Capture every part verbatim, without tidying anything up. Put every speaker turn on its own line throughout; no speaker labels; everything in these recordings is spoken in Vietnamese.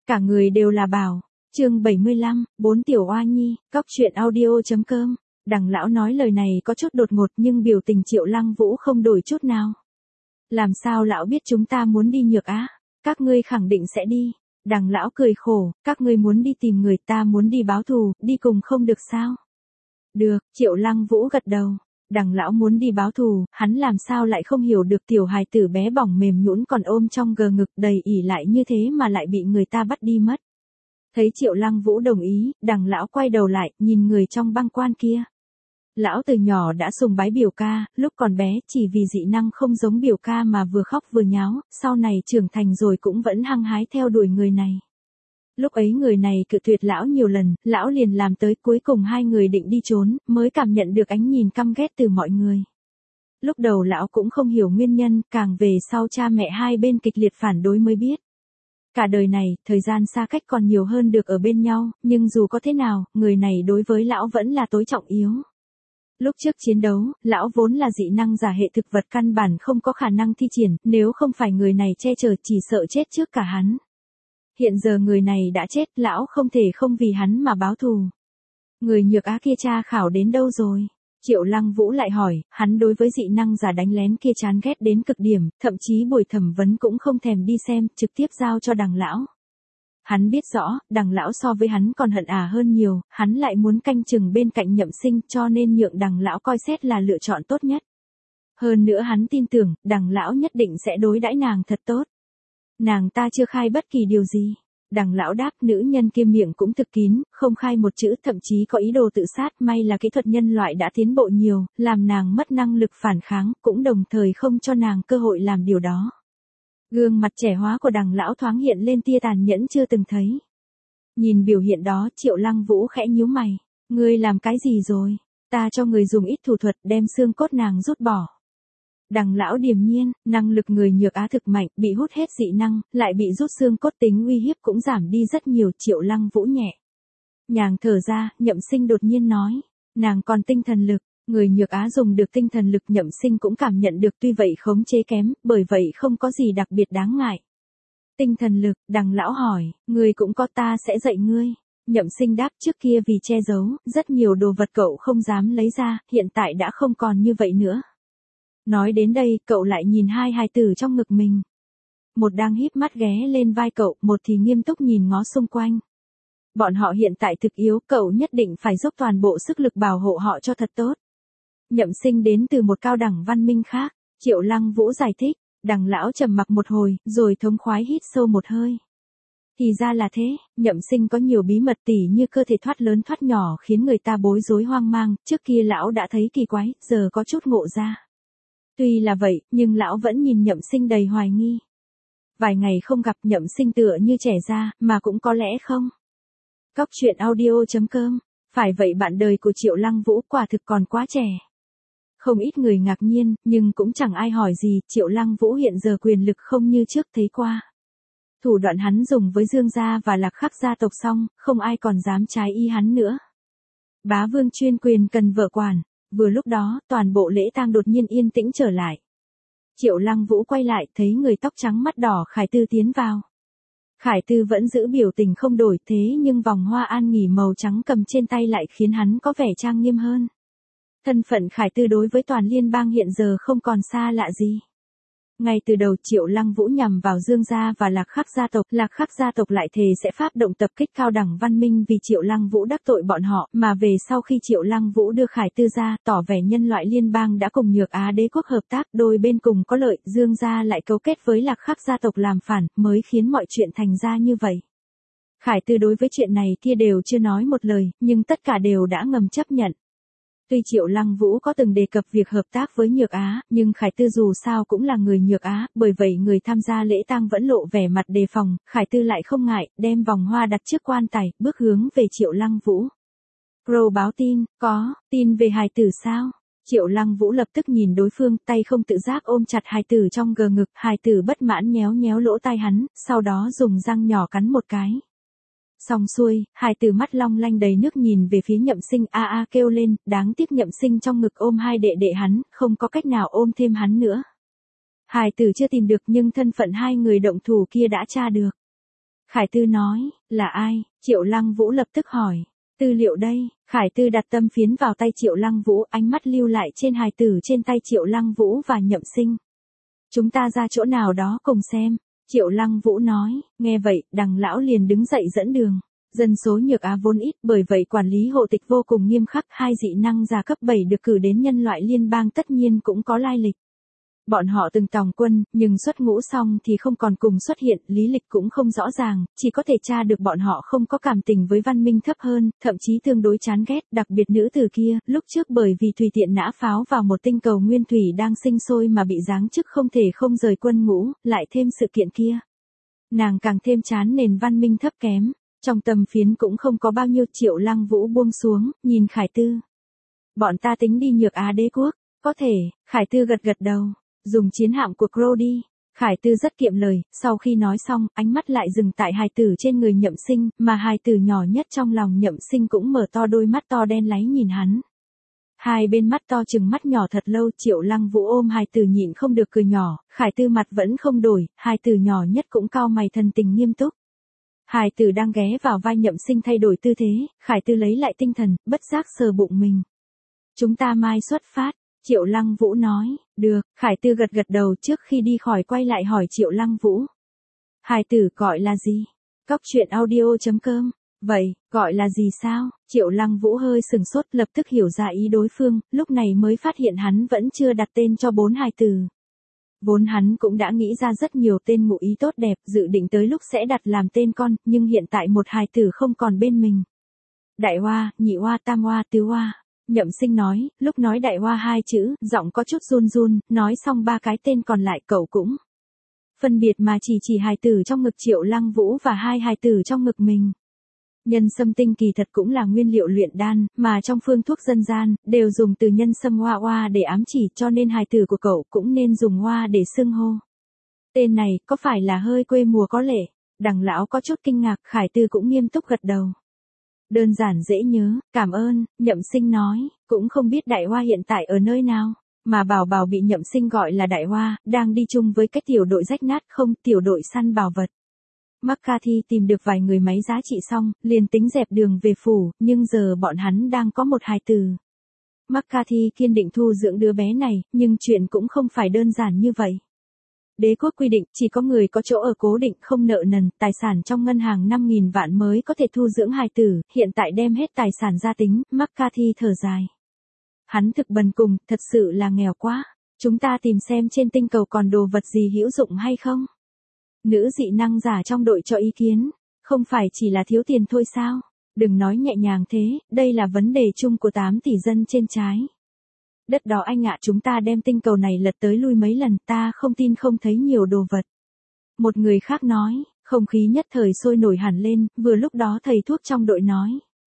Cả người đều là bảo. Chương bảy mươi lăm, bốn tiểu oa nhi, cóc truyện audio.com. Đằng lão nói lời này có chút đột ngột nhưng biểu tình Triệu Lăng Vũ không đổi chút nào. Làm sao lão biết chúng ta muốn đi Nhược Á? Các ngươi khẳng định sẽ đi. Đằng lão cười khổ, các ngươi muốn đi tìm người, ta muốn đi báo thù, đi cùng không được sao? Được, Triệu Lăng Vũ gật đầu. Đằng lão muốn đi báo thù, hắn làm sao lại không hiểu được tiểu hài tử bé bỏng mềm nhũn còn ôm trong gờ ngực đầy ỉ lại như thế mà lại bị người ta bắt đi mất. Thấy Triệu Lăng Vũ đồng ý, đằng lão quay đầu lại, nhìn người trong băng quan kia. Lão từ nhỏ đã sùng bái biểu ca, lúc còn bé chỉ vì dị năng không giống biểu ca mà vừa khóc vừa nháo, sau này trưởng thành rồi cũng vẫn hăng hái theo đuổi người này. Lúc ấy người này cự tuyệt lão nhiều lần, lão liền làm tới cuối cùng hai người định đi trốn, mới cảm nhận được ánh nhìn căm ghét từ mọi người. Lúc đầu lão cũng không hiểu nguyên nhân, càng về sau cha mẹ hai bên kịch liệt phản đối mới biết. Cả đời này, thời gian xa cách còn nhiều hơn được ở bên nhau, nhưng dù có thế nào, người này đối với lão vẫn là tối trọng yếu. Lúc trước chiến đấu, lão vốn là dị năng giả hệ thực vật căn bản không có khả năng thi triển, nếu không phải người này che chở chỉ sợ chết trước cả hắn. Hiện giờ người này đã chết, lão không thể không vì hắn mà báo thù. Người Nhược Á kia tra khảo đến đâu rồi? Triệu Lăng Vũ lại hỏi, hắn đối với dị năng giả đánh lén kia chán ghét đến cực điểm, thậm chí buổi thẩm vấn cũng không thèm đi xem, trực tiếp giao cho đằng lão. Hắn biết rõ, đằng lão so với hắn còn hận à hơn nhiều, hắn lại muốn canh chừng bên cạnh Nhậm Sinh cho nên nhượng đằng lão coi xét là lựa chọn tốt nhất. Hơn nữa hắn tin tưởng, đằng lão nhất định sẽ đối đãi nàng thật tốt. Nàng ta chưa khai bất kỳ điều gì. Đằng lão đáp, nữ nhân kia miệng cũng thực kín, không khai một chữ, thậm chí có ý đồ tự sát, may là kỹ thuật nhân loại đã tiến bộ nhiều, làm nàng mất năng lực phản kháng, cũng đồng thời không cho nàng cơ hội làm điều đó. Gương mặt trẻ hóa của đằng lão thoáng hiện lên tia tàn nhẫn chưa từng thấy. Nhìn biểu hiện đó, Triệu Lăng Vũ khẽ nhíu mày. Ngươi làm cái gì rồi? Ta cho người dùng ít thủ thuật đem xương cốt nàng rút bỏ. Đằng lão điềm nhiên, năng lực người Nhược Á thực mạnh, bị hút hết dị năng, lại bị rút xương cốt tính uy hiếp cũng giảm đi rất nhiều. Triệu Lăng Vũ nhẹ nhàng thở ra, Nhậm Sinh đột nhiên nói. Nàng còn tinh thần lực. Người Nhược Á dùng được tinh thần lực, Nhậm Sinh cũng cảm nhận được, tuy vậy khống chế kém, bởi vậy không có gì đặc biệt đáng ngại. Tinh thần lực, đằng lão hỏi, ngươi cũng có, ta sẽ dạy ngươi. Nhậm Sinh đáp, trước kia vì che giấu, rất nhiều đồ vật cậu không dám lấy ra, hiện tại đã không còn như vậy nữa. Nói đến đây, cậu lại nhìn hai hài tử trong ngực mình. Một đang híp mắt ghé lên vai cậu, một thì nghiêm túc nhìn ngó xung quanh. Bọn họ hiện tại thực yếu, cậu nhất định phải dốc toàn bộ sức lực bảo hộ họ cho thật tốt. Nhậm Sinh đến từ một cao đẳng văn minh khác, Triệu Lăng Vũ giải thích, đằng lão trầm mặc một hồi, rồi thống khoái hít sâu một hơi. Thì ra là thế, Nhậm Sinh có nhiều bí mật tỉ như cơ thể thoát lớn thoát nhỏ khiến người ta bối rối hoang mang, trước kia lão đã thấy kỳ quái, giờ có chút ngộ ra. Tuy là vậy, nhưng lão vẫn nhìn Nhậm Sinh đầy hoài nghi. Vài ngày không gặp, Nhậm Sinh tựa như trẻ ra, mà cũng có lẽ không. Cóc truyện audio.com, phải vậy bạn đời của Triệu Lăng Vũ quả thực còn quá trẻ. Không ít người ngạc nhiên, nhưng cũng chẳng ai hỏi gì, Triệu Lăng Vũ hiện giờ quyền lực không như trước thấy qua. Thủ đoạn hắn dùng với Dương gia và Lạc Khắc gia tộc xong, không ai còn dám trái ý hắn nữa. Bá vương chuyên quyền cần vợ quản, vừa lúc đó, toàn bộ lễ tang đột nhiên yên tĩnh trở lại. Triệu Lăng Vũ quay lại, thấy người tóc trắng mắt đỏ Khải Tư tiến vào. Khải Tư vẫn giữ biểu tình không đổi, thế nhưng vòng hoa an nghỉ màu trắng cầm trên tay lại khiến hắn có vẻ trang nghiêm hơn. Thân phận Khải Tư đối với toàn liên bang hiện giờ không còn xa lạ gì. Ngay từ đầu Triệu Lăng Vũ nhằm vào Dương gia và Lạc Khắc gia tộc, Lạc Khắc gia tộc lại thề sẽ phát động tập kích cao đẳng văn minh vì Triệu Lăng Vũ đắc tội bọn họ, mà về sau khi Triệu Lăng Vũ đưa Khải Tư ra, tỏ vẻ nhân loại liên bang đã cùng Nhược Á đế quốc hợp tác, đôi bên cùng có lợi, Dương gia lại cấu kết với Lạc Khắc gia tộc làm phản, mới khiến mọi chuyện thành ra như vậy. Khải Tư đối với chuyện này kia đều chưa nói một lời, nhưng tất cả đều đã ngầm chấp nhận. Tuy Triệu Lăng Vũ có từng đề cập việc hợp tác với Nhược Á, nhưng Khải Tư dù sao cũng là người Nhược Á, bởi vậy người tham gia lễ tang vẫn lộ vẻ mặt đề phòng, Khải Tư lại không ngại, đem vòng hoa đặt trước quan tài, bước hướng về Triệu Lăng Vũ. Crow báo tin, có, tin về hài tử sao? Triệu Lăng Vũ lập tức nhìn đối phương, tay không tự giác ôm chặt hài tử trong gờ ngực, hài tử bất mãn nhéo nhéo lỗ tai hắn, sau đó dùng răng nhỏ cắn một cái. Xong xuôi, hài tử mắt long lanh đầy nước nhìn về phía Nhậm Sinh, a a kêu lên, đáng tiếc Nhậm Sinh trong ngực ôm hai đệ đệ hắn, không có cách nào ôm thêm hắn nữa. Hài tử chưa tìm được nhưng thân phận hai người động thủ kia đã tra được. Khải Tư nói, là ai? Triệu Lăng Vũ lập tức hỏi. Tư liệu đây, Khải Tư đặt tâm phiến vào tay Triệu Lăng Vũ, ánh mắt lưu lại trên hài tử trên tay Triệu Lăng Vũ và Nhậm Sinh. Chúng ta ra chỗ nào đó cùng xem. Triệu Lăng Vũ nói, nghe vậy, Đằng lão liền đứng dậy dẫn đường. Dân số Nhược Á vốn ít, bởi vậy quản lý hộ tịch vô cùng nghiêm khắc, hai dị năng giả cấp bảy được cử đến nhân loại liên bang tất nhiên cũng có lai lịch. Bọn họ từng tòng quân, nhưng xuất ngũ xong thì không còn cùng xuất hiện, lý lịch cũng không rõ ràng, chỉ có thể tra được bọn họ không có cảm tình với văn minh thấp hơn, thậm chí tương đối chán ghét, đặc biệt nữ tử kia, lúc trước bởi vì tùy tiện nã pháo vào một tinh cầu nguyên thủy đang sinh sôi mà bị giáng chức không thể không rời quân ngũ, lại thêm sự kiện kia. Nàng càng thêm chán nền văn minh thấp kém, trong tầm phiến cũng không có bao nhiêu. Triệu Lăng Vũ buông xuống, nhìn Khải Tư. Bọn ta tính đi Nhược Á đế quốc, có thể, Khải Tư gật gật đầu. Dùng chiến hạm của Crow đi. Khải Tư rất kiệm lời, sau khi nói xong, ánh mắt lại dừng tại hài tử trên người Nhậm Sinh, mà hài tử nhỏ nhất trong lòng Nhậm Sinh cũng mở to đôi mắt to đen láy nhìn hắn. Hai bên mắt to chừng mắt nhỏ thật lâu. Triệu Lăng Vũ ôm hài tử nhịn không được cười nhỏ, Khải Tư mặt vẫn không đổi, hài tử nhỏ nhất cũng cau mày thần tình nghiêm túc. Hài tử đang ghé vào vai Nhậm Sinh thay đổi tư thế, Khải Tư lấy lại tinh thần, bất giác sờ bụng mình. Chúng ta mai xuất phát. Triệu Lăng Vũ nói, được, Khải Tư gật gật đầu, trước khi đi khỏi quay lại hỏi Triệu Lăng Vũ. Hài tử gọi là gì? Cóc truyện audio chấm com. Vậy, gọi là gì sao? Triệu Lăng Vũ hơi sừng sốt, lập tức hiểu ra ý đối phương, lúc này mới phát hiện hắn vẫn chưa đặt tên cho bốn hài tử. Vốn hắn cũng đã nghĩ ra rất nhiều tên ngụ ý tốt đẹp, dự định tới lúc sẽ đặt làm tên con, nhưng hiện tại một hài tử không còn bên mình. Đại Hoa, Nhị Hoa, Tam Hoa, Tứ Hoa. Nhậm Sinh nói, lúc nói Đại Hoa hai chữ, giọng có chút run run, nói xong ba cái tên còn lại cậu cũng phân biệt mà chỉ chỉ hài tử trong ngực Triệu Lăng Vũ và hai hài tử trong ngực mình. Nhân sâm tinh kỳ thật cũng là nguyên liệu luyện đan, mà trong phương thuốc dân gian, đều dùng từ nhân sâm hoa hoa để ám chỉ, cho nên hài tử của cậu cũng nên dùng hoa để xưng hô. Tên này, có phải là hơi quê mùa có lệ? Đằng lão có chút kinh ngạc, Khải Tư cũng nghiêm túc gật đầu. Đơn giản dễ nhớ, cảm ơn. Nhậm Sinh nói, cũng không biết Đại Hoa hiện tại ở nơi nào, mà Bảo Bảo bị Nhậm Sinh gọi là Đại Hoa, đang đi chung với cái tiểu đội rách nát không, tiểu đội săn bảo vật. McCarthy tìm được vài người máy giá trị xong, liền tính dẹp đường về phủ, nhưng giờ bọn hắn đang có một hài tử. McCarthy kiên định thu dưỡng đứa bé này, nhưng chuyện cũng không phải đơn giản như vậy. Đế quốc quy định chỉ có người có chỗ ở cố định, không nợ nần, tài sản trong ngân hàng năm nghìn vạn mới có thể thu dưỡng hài tử, hiện tại đem hết tài sản ra tính. McCarthy thở dài. Hắn thực bần cùng, thật sự là nghèo quá. Chúng ta tìm xem trên tinh cầu còn đồ vật gì hữu dụng hay không? Nữ dị năng giả trong đội cho ý kiến, không phải chỉ là thiếu tiền thôi sao? Đừng nói nhẹ nhàng thế, đây là vấn đề chung của tám tỷ dân trên trái đất đó anh ạ. Chúng ta đem tinh cầu này lật tới lui mấy lần, ta không tin không thấy nhiều đồ vật. Một người khác nói, không khí nhất thời sôi nổi hẳn lên, vừa lúc đó thầy thuốc trong đội nói.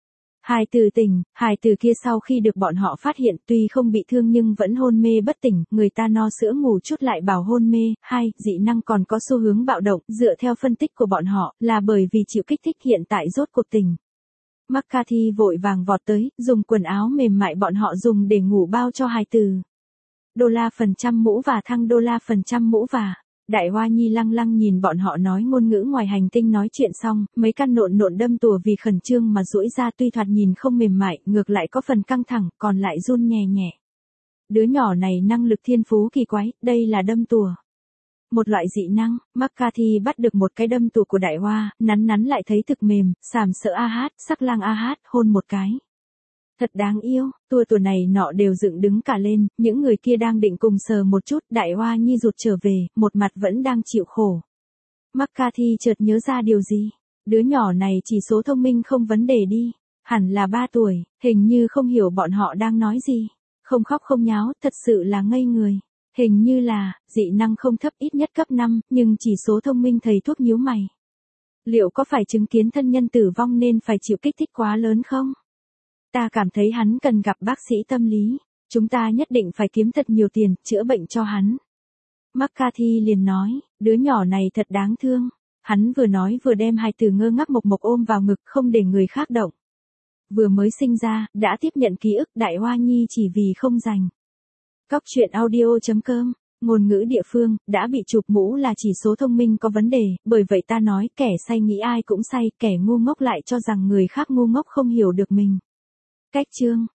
Hài tử tỉnh, hài tử kia sau khi được bọn họ phát hiện tuy không bị thương nhưng vẫn hôn mê bất tỉnh, người ta no sữa ngủ chút lại bảo hôn mê. Hai, dị năng còn có xu hướng bạo động, dựa theo phân tích của bọn họ, là bởi vì chịu kích thích hiện tại rốt cuộc tỉnh. McCarthy vội vàng vọt tới, dùng quần áo mềm mại bọn họ dùng để ngủ bao cho hài tử. Đô la phần trăm mũ và thăng đô la phần trăm mũ và. Đại Hoa Nhi lăng lăng nhìn bọn họ nói ngôn ngữ ngoài hành tinh nói chuyện xong, mấy căn nộn nộn đâm tùa vì khẩn trương mà duỗi ra, tuy thoạt nhìn không mềm mại, ngược lại có phần căng thẳng, còn lại run nhẹ nhẹ. Đứa nhỏ này năng lực thiên phú kỳ quái, đây là đâm tùa. Một loại dị năng. McCarthy bắt được một cái đâm tùa của Đại Hoa, nắn nắn lại thấy thực mềm, sàm sợ a hát, sắc lang a hát, hôn một cái. Thật đáng yêu, tua tùa này nọ đều dựng đứng cả lên, những người kia đang định cùng sờ một chút, Đại Hoa Nhi rụt trở về, một mặt vẫn đang chịu khổ. McCarthy chợt nhớ ra điều gì, đứa nhỏ này chỉ số thông minh không vấn đề đi, hẳn là ba tuổi, hình như không hiểu bọn họ đang nói gì, không khóc không nháo, thật sự là ngây người. Hình như là, dị năng không thấp, ít nhất cấp năm, nhưng chỉ số thông minh. Thầy thuốc nhíu mày. Liệu có phải chứng kiến thân nhân tử vong nên phải chịu kích thích quá lớn không? Ta cảm thấy hắn cần gặp bác sĩ tâm lý. Chúng ta nhất định phải kiếm thật nhiều tiền, chữa bệnh cho hắn. McCarthy liền nói, đứa nhỏ này thật đáng thương. Hắn vừa nói vừa đem hài tử ngơ ngác mộc mộc ôm vào ngực, không để người khác động. Vừa mới sinh ra, đã tiếp nhận ký ức Đại Hoa Nhi chỉ vì không rành. Cóc truyện audio chấm com Ngôn ngữ địa phương, đã bị chụp mũ là chỉ số thông minh có vấn đề, bởi vậy ta nói kẻ say nghĩ ai cũng say, kẻ ngu ngốc lại cho rằng người khác ngu ngốc không hiểu được mình. Cách chương